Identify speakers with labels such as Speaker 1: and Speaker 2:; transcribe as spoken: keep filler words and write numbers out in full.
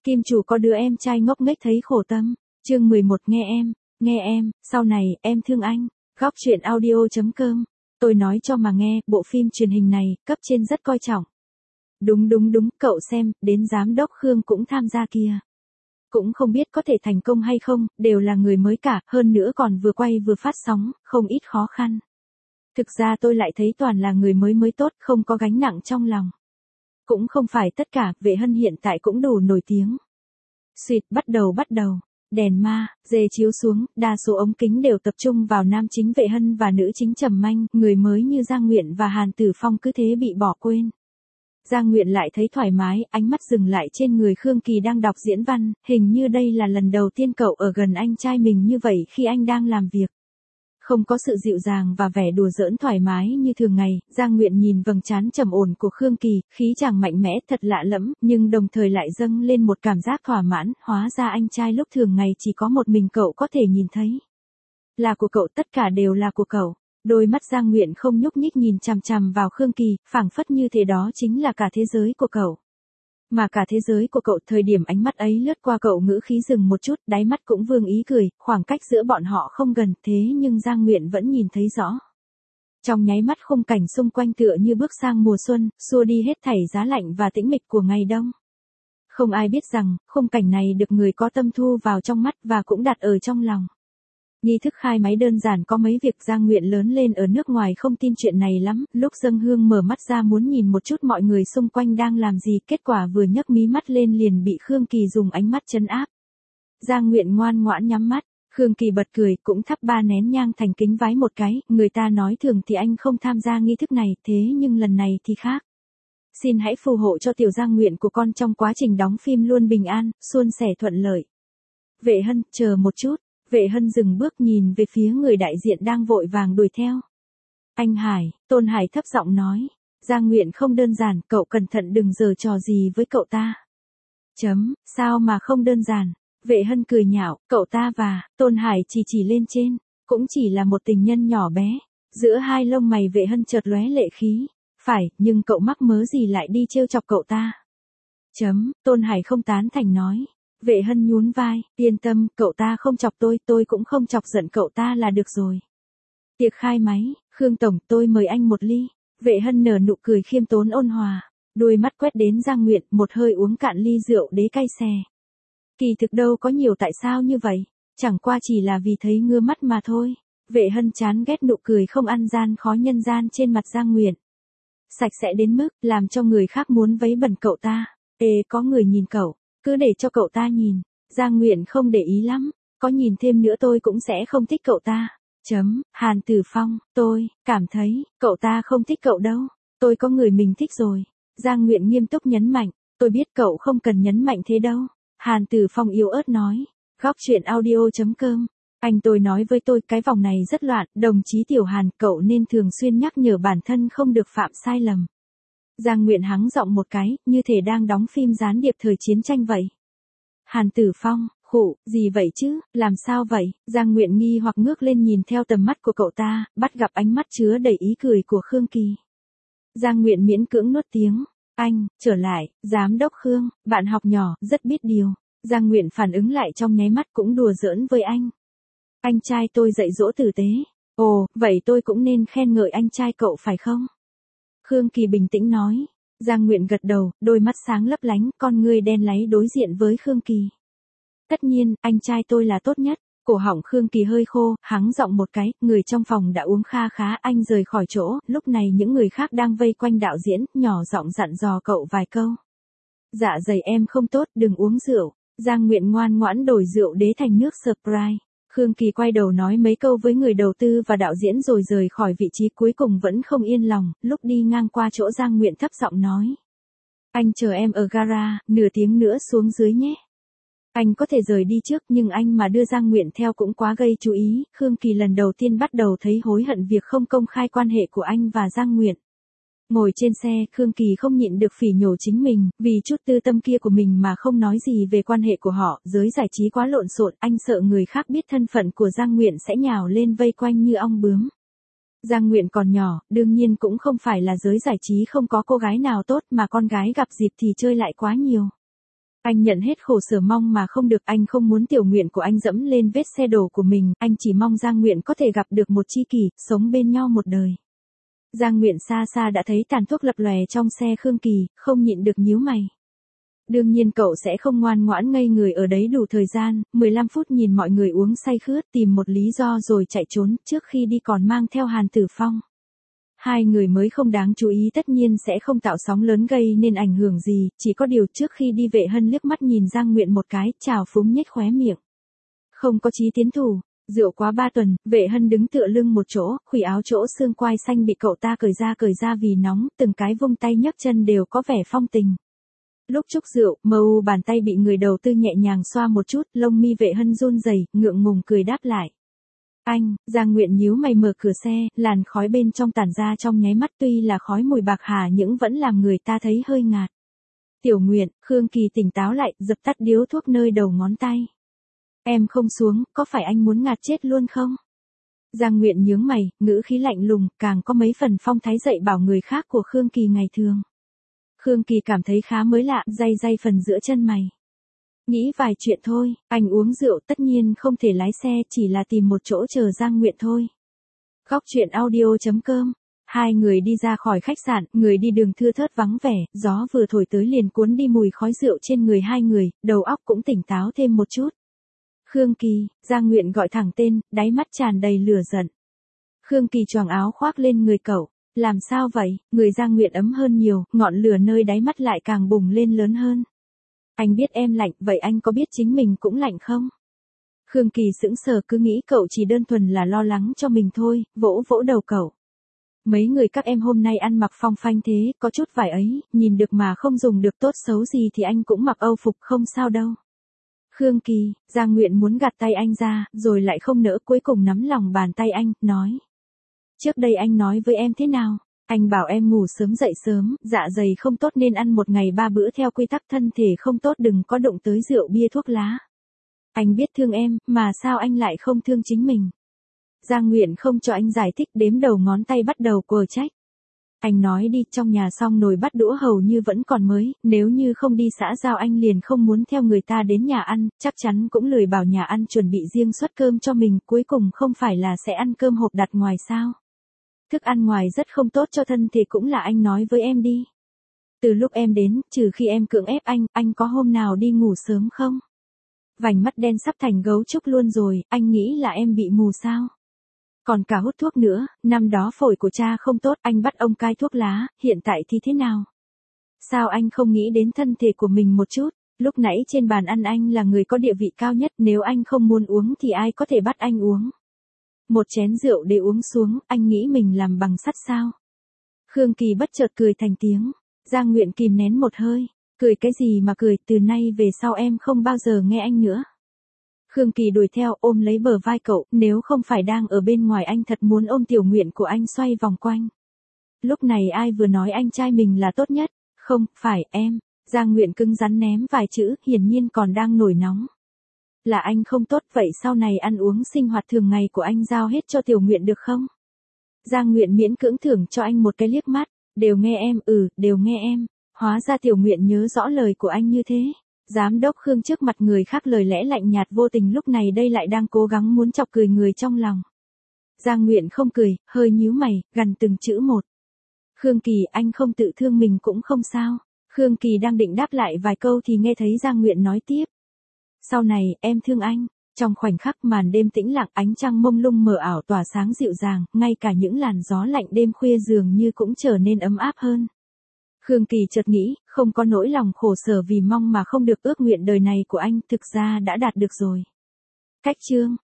Speaker 1: Kim chủ có đứa em trai ngốc nghếch thấy khổ tâm. Chương mười một nghe em, nghe em, sau này, em thương anh. Góc truyện audio chấm com. Tôi nói cho mà nghe, bộ phim truyền hình này, cấp trên rất coi trọng. Đúng đúng đúng, cậu xem, đến giám đốc Khương cũng tham gia kia. Cũng không biết có thể thành công hay không, đều là người mới cả, hơn nữa còn vừa quay vừa phát sóng, không ít khó khăn. Thực ra tôi lại thấy toàn là người mới mới tốt, không có gánh nặng trong lòng. Cũng không phải tất cả, Vệ Hân hiện tại cũng đủ nổi tiếng. Xuyệt, bắt đầu bắt đầu. Đèn ma, dê chiếu xuống, đa số ống kính đều tập trung vào nam chính Vệ Hân và nữ chính Trầm Manh, người mới như Giang Nguyện và Hàn Tử Phong cứ thế bị bỏ quên. Giang Nguyện lại thấy thoải mái, ánh mắt dừng lại trên người Khương Kỳ đang đọc diễn văn, hình như đây là lần đầu tiên cậu ở gần anh trai mình như vậy khi anh đang làm việc. Không có sự dịu dàng và vẻ đùa giỡn thoải mái như thường ngày, Giang Nguyện nhìn vầng trán trầm ổn của Khương Kỳ, khí chàng mạnh mẽ thật lạ lẫm, nhưng đồng thời lại dâng lên một cảm giác thỏa mãn, hóa ra anh trai lúc thường ngày chỉ có một mình cậu có thể nhìn thấy. Là của cậu, tất cả đều là của cậu. Đôi mắt Giang Nguyện không nhúc nhích nhìn chằm chằm vào Khương Kỳ, phảng phất như thế đó chính là cả thế giới của cậu. Mà cả thế giới của cậu, thời điểm ánh mắt ấy lướt qua cậu ngữ khí dừng một chút, đáy mắt cũng vương ý cười, khoảng cách giữa bọn họ không gần, thế nhưng Giang Nguyện vẫn nhìn thấy rõ. Trong nháy mắt khung cảnh xung quanh tựa như bước sang mùa xuân, xua đi hết thảy giá lạnh và tĩnh mịch của ngày đông. Không ai biết rằng, khung cảnh này được người có tâm thu vào trong mắt và cũng đặt ở trong lòng. Nghi thức khai máy đơn giản có mấy việc. Giang Nguyện lớn lên ở nước ngoài không tin chuyện này lắm, lúc dâng hương mở mắt ra muốn nhìn một chút mọi người xung quanh đang làm gì, kết quả vừa nhấc mí mắt lên liền bị Khương Kỳ dùng ánh mắt trấn áp. Giang Nguyện ngoan ngoãn nhắm mắt, Khương Kỳ bật cười, cũng thắp ba nén nhang thành kính vái một cái, người ta nói thường thì anh không tham gia nghi thức này, thế nhưng lần này thì khác. Xin hãy phù hộ cho tiểu Giang Nguyện của con trong quá trình đóng phim luôn bình an, suôn sẻ thuận lợi. Vệ Hân, chờ một chút. Vệ Hân dừng bước nhìn về phía người đại diện đang vội vàng đuổi theo. Anh Hải, Tôn Hải thấp giọng nói. Giang Nguyện không đơn giản, cậu cẩn thận đừng giở trò gì với cậu ta. Chấm, sao mà không đơn giản. Vệ Hân cười nhạo, cậu ta và Tôn Hải chỉ chỉ lên trên, cũng chỉ là một tình nhân nhỏ bé. Giữa hai lông mày Vệ Hân chợt lóe lệ khí. Phải, nhưng cậu mắc mớ gì lại đi trêu chọc cậu ta. Chấm, Tôn Hải không tán thành nói. Vệ Hân nhún vai, yên tâm, cậu ta không chọc tôi, tôi cũng không chọc giận cậu ta là được rồi. Tiệc khai máy, Khương Tổng, tôi mời anh một ly. Vệ Hân nở nụ cười khiêm tốn ôn hòa, đôi mắt quét đến Giang Nguyện, một hơi uống cạn ly rượu đế cay xè. Kỳ thực đâu có nhiều tại sao như vậy, chẳng qua chỉ là vì thấy ngứa mắt mà thôi. Vệ Hân chán ghét nụ cười không ăn gian khó nhân gian trên mặt Giang Nguyện. Sạch sẽ đến mức, làm cho người khác muốn vấy bẩn cậu ta. Ê, có người nhìn cậu. Cứ để cho cậu ta nhìn. Giang Nguyện không để ý lắm. Có nhìn thêm nữa tôi cũng sẽ không thích cậu ta. Chấm, Hàn Tử Phong, tôi, cảm thấy, cậu ta không thích cậu đâu. Tôi có người mình thích rồi. Giang Nguyện nghiêm túc nhấn mạnh. Tôi biết cậu không cần nhấn mạnh thế đâu. Hàn Tử Phong yếu ớt nói. Góc truyện audio chấm com. Anh tôi nói với tôi cái vòng này rất loạn. Đồng chí Tiểu Hàn, cậu nên thường xuyên nhắc nhở bản thân không được phạm sai lầm. Giang Nguyện hắng giọng một cái, như thể đang đóng phim gián điệp thời chiến tranh vậy. Hàn Tử Phong, khụ, gì vậy chứ, làm sao vậy? Giang Nguyện nghi hoặc ngước lên nhìn theo tầm mắt của cậu ta, bắt gặp ánh mắt chứa đầy ý cười của Khương Kỳ. Giang Nguyện miễn cưỡng nuốt tiếng, anh, trở lại, giám đốc Khương, bạn học nhỏ, rất biết điều. Giang Nguyện phản ứng lại trong nháy mắt cũng đùa giỡn với anh. Anh trai tôi dạy dỗ tử tế. Ồ, vậy tôi cũng nên khen ngợi anh trai cậu phải không? Khương Kỳ bình tĩnh nói. Giang Nguyện gật đầu, đôi mắt sáng lấp lánh, con ngươi đen láy đối diện với Khương Kỳ. Tất nhiên, anh trai tôi là tốt nhất. Cổ họng Khương Kỳ hơi khô, hắng giọng một cái, người trong phòng đã uống kha khá, anh rời khỏi chỗ, lúc này những người khác đang vây quanh đạo diễn, nhỏ giọng dặn dò cậu vài câu. Dạ dày em không tốt, đừng uống rượu. Giang Nguyện ngoan ngoãn đổi rượu đế thành nước Sprite. Khương Kỳ quay đầu nói mấy câu với người đầu tư và đạo diễn rồi rời khỏi vị trí, cuối cùng vẫn không yên lòng, lúc đi ngang qua chỗ Giang Nguyện thấp giọng nói. Anh chờ em ở gara, nửa tiếng nữa xuống dưới nhé. Anh có thể rời đi trước nhưng anh mà đưa Giang Nguyện theo cũng quá gây chú ý. Khương Kỳ lần đầu tiên bắt đầu thấy hối hận việc không công khai quan hệ của anh và Giang Nguyện. Ngồi trên xe, Khương Kỳ không nhịn được phỉ nhổ chính mình, vì chút tư tâm kia của mình mà không nói gì về quan hệ của họ, giới giải trí quá lộn xộn, anh sợ người khác biết thân phận của Giang Nguyện sẽ nhào lên vây quanh như ong bướm. Giang Nguyện còn nhỏ, đương nhiên cũng không phải là giới giải trí không có cô gái nào tốt mà con gái gặp dịp thì chơi lại quá nhiều. Anh nhận hết khổ sở mong mà không được, anh không muốn Tiểu Nguyện của anh dẫm lên vết xe đổ của mình, anh chỉ mong Giang Nguyện có thể gặp được một tri kỷ, sống bên nhau một đời. Giang Nguyện xa xa đã thấy tàn thuốc lập lòe trong xe Khương Kỳ, không nhịn được nhíu mày. Đương nhiên cậu sẽ không ngoan ngoãn ngây người ở đấy đủ thời gian, mười lăm phút nhìn mọi người uống say khướt tìm một lý do rồi chạy trốn, trước khi đi còn mang theo Hàn Tử Phong. Hai người mới không đáng chú ý tất nhiên sẽ không tạo sóng lớn gây nên ảnh hưởng gì, chỉ có điều trước khi đi Vệ Hân liếc mắt nhìn Giang Nguyện một cái, trào phúng nhếch khóe miệng. Không có chí tiến thủ, rượu quá ba tuần, Vệ Hân đứng tựa lưng một chỗ, khuỷu áo chỗ xương quai xanh bị cậu ta cởi ra cởi ra vì nóng, từng cái vung tay nhấc chân đều có vẻ phong tình. Lúc chúc rượu, mờ u bàn tay bị người đầu tư nhẹ nhàng xoa một chút, lông mi Vệ Hân run rẩy, ngượng ngùng cười đáp lại. Anh, Giang Nguyện nhíu mày mở cửa xe, làn khói bên trong tản ra trong nháy mắt tuy là khói mùi bạc hà nhưng vẫn làm người ta thấy hơi ngạt. Tiểu Nguyện, Khương Kỳ tỉnh táo lại, dập tắt điếu thuốc nơi đầu ngón tay. Em không xuống, có phải anh muốn ngạt chết luôn không? Giang Nguyện nhướng mày, ngữ khí lạnh lùng, càng có mấy phần phong thái dạy bảo người khác của Khương Kỳ ngày thường. Khương Kỳ cảm thấy khá mới lạ, day day phần giữa chân mày. Nghĩ vài chuyện thôi, anh uống rượu tất nhiên không thể lái xe, chỉ là tìm một chỗ chờ Giang Nguyện thôi. Góc truyện audio chấm com. Hai người đi ra khỏi khách sạn, người đi đường thưa thớt vắng vẻ, gió vừa thổi tới liền cuốn đi mùi khói rượu trên người hai người, đầu óc cũng tỉnh táo thêm một chút. Khương Kỳ, Giang Nguyện gọi thẳng tên, đáy mắt tràn đầy lửa giận. Khương Kỳ choàng áo khoác lên người cậu. Làm sao vậy? Người Giang Nguyện ấm hơn nhiều, ngọn lửa nơi đáy mắt lại càng bùng lên lớn hơn. Anh biết em lạnh, vậy anh có biết chính mình cũng lạnh không? Khương Kỳ sững sờ cứ nghĩ cậu chỉ đơn thuần là lo lắng cho mình thôi, vỗ vỗ đầu cậu. Mấy người các em hôm nay ăn mặc phong phanh thế, có chút vải ấy, nhìn được mà không dùng được tốt xấu gì thì anh cũng mặc âu phục không sao đâu. Khương Kỳ, Giang Nguyện muốn gạt tay anh ra, rồi lại không nỡ cuối cùng nắm lòng bàn tay anh, nói. Trước đây anh nói với em thế nào? Anh bảo em ngủ sớm dậy sớm, dạ dày không tốt nên ăn một ngày ba bữa theo quy tắc thân thể không tốt đừng có đụng tới rượu bia thuốc lá. Anh biết thương em, mà sao anh lại không thương chính mình? Giang Nguyện không cho anh giải thích, đếm đầu ngón tay bắt đầu quờ trách. Anh nói đi, trong nhà xong nồi bắt đũa hầu như vẫn còn mới, nếu như không đi xã giao anh liền không muốn theo người ta đến nhà ăn, chắc chắn cũng lười bảo nhà ăn chuẩn bị riêng suất cơm cho mình, cuối cùng không phải là sẽ ăn cơm hộp đặt ngoài sao? Thức ăn ngoài rất không tốt cho thân thể cũng là anh nói với em đi. Từ lúc em đến, trừ khi em cưỡng ép anh, anh có hôm nào đi ngủ sớm không? Vành mắt đen sắp thành gấu trúc luôn rồi, anh nghĩ là em bị mù sao? Còn cả hút thuốc nữa, năm đó phổi của cha không tốt, anh bắt ông cai thuốc lá, hiện tại thì thế nào? Sao anh không nghĩ đến thân thể của mình một chút? Lúc nãy trên bàn ăn anh là người có địa vị cao nhất, nếu anh không muốn uống thì ai có thể bắt anh uống? Một chén rượu để uống xuống, anh nghĩ mình làm bằng sắt sao? Khương Kỳ bất chợt cười thành tiếng. Giang Nguyện kìm nén một hơi. Cười cái gì mà cười, từ nay về sau em không bao giờ nghe anh nữa. Khương Kỳ đuổi theo ôm lấy bờ vai cậu, nếu không phải đang ở bên ngoài anh thật muốn ôm Tiểu Nguyện của anh xoay vòng quanh. Lúc này ai vừa nói anh trai mình là tốt nhất? Không, phải em. Giang Nguyện cứng rắn ném vài chữ, hiển nhiên còn đang nổi nóng. Là anh không tốt, vậy sau này ăn uống sinh hoạt thường ngày của anh giao hết cho Tiểu Nguyện được không? Giang Nguyện miễn cưỡng thưởng cho anh một cái liếc mắt, đều nghe em, ừ, đều nghe em. Hóa ra Tiểu Nguyện nhớ rõ lời của anh như thế. Giám đốc Khương trước mặt người khác lời lẽ lạnh nhạt vô tình lúc này đây lại đang cố gắng muốn chọc cười người trong lòng. Giang Nguyện không cười, hơi nhíu mày, gằn từng chữ một. Khương Kỳ, anh không tự thương mình cũng không sao. Khương Kỳ đang định đáp lại vài câu thì nghe thấy Giang Nguyện nói tiếp. Sau này, em thương anh. Trong khoảnh khắc màn đêm tĩnh lặng, ánh trăng mông lung mờ ảo tỏa sáng dịu dàng, ngay cả những làn gió lạnh đêm khuya dường như cũng trở nên ấm áp hơn. Khương Kỳ chợt nghĩ, không có nỗi lòng khổ sở vì mong mà không được ước nguyện đời này của anh, thực ra đã đạt được rồi. Cách chương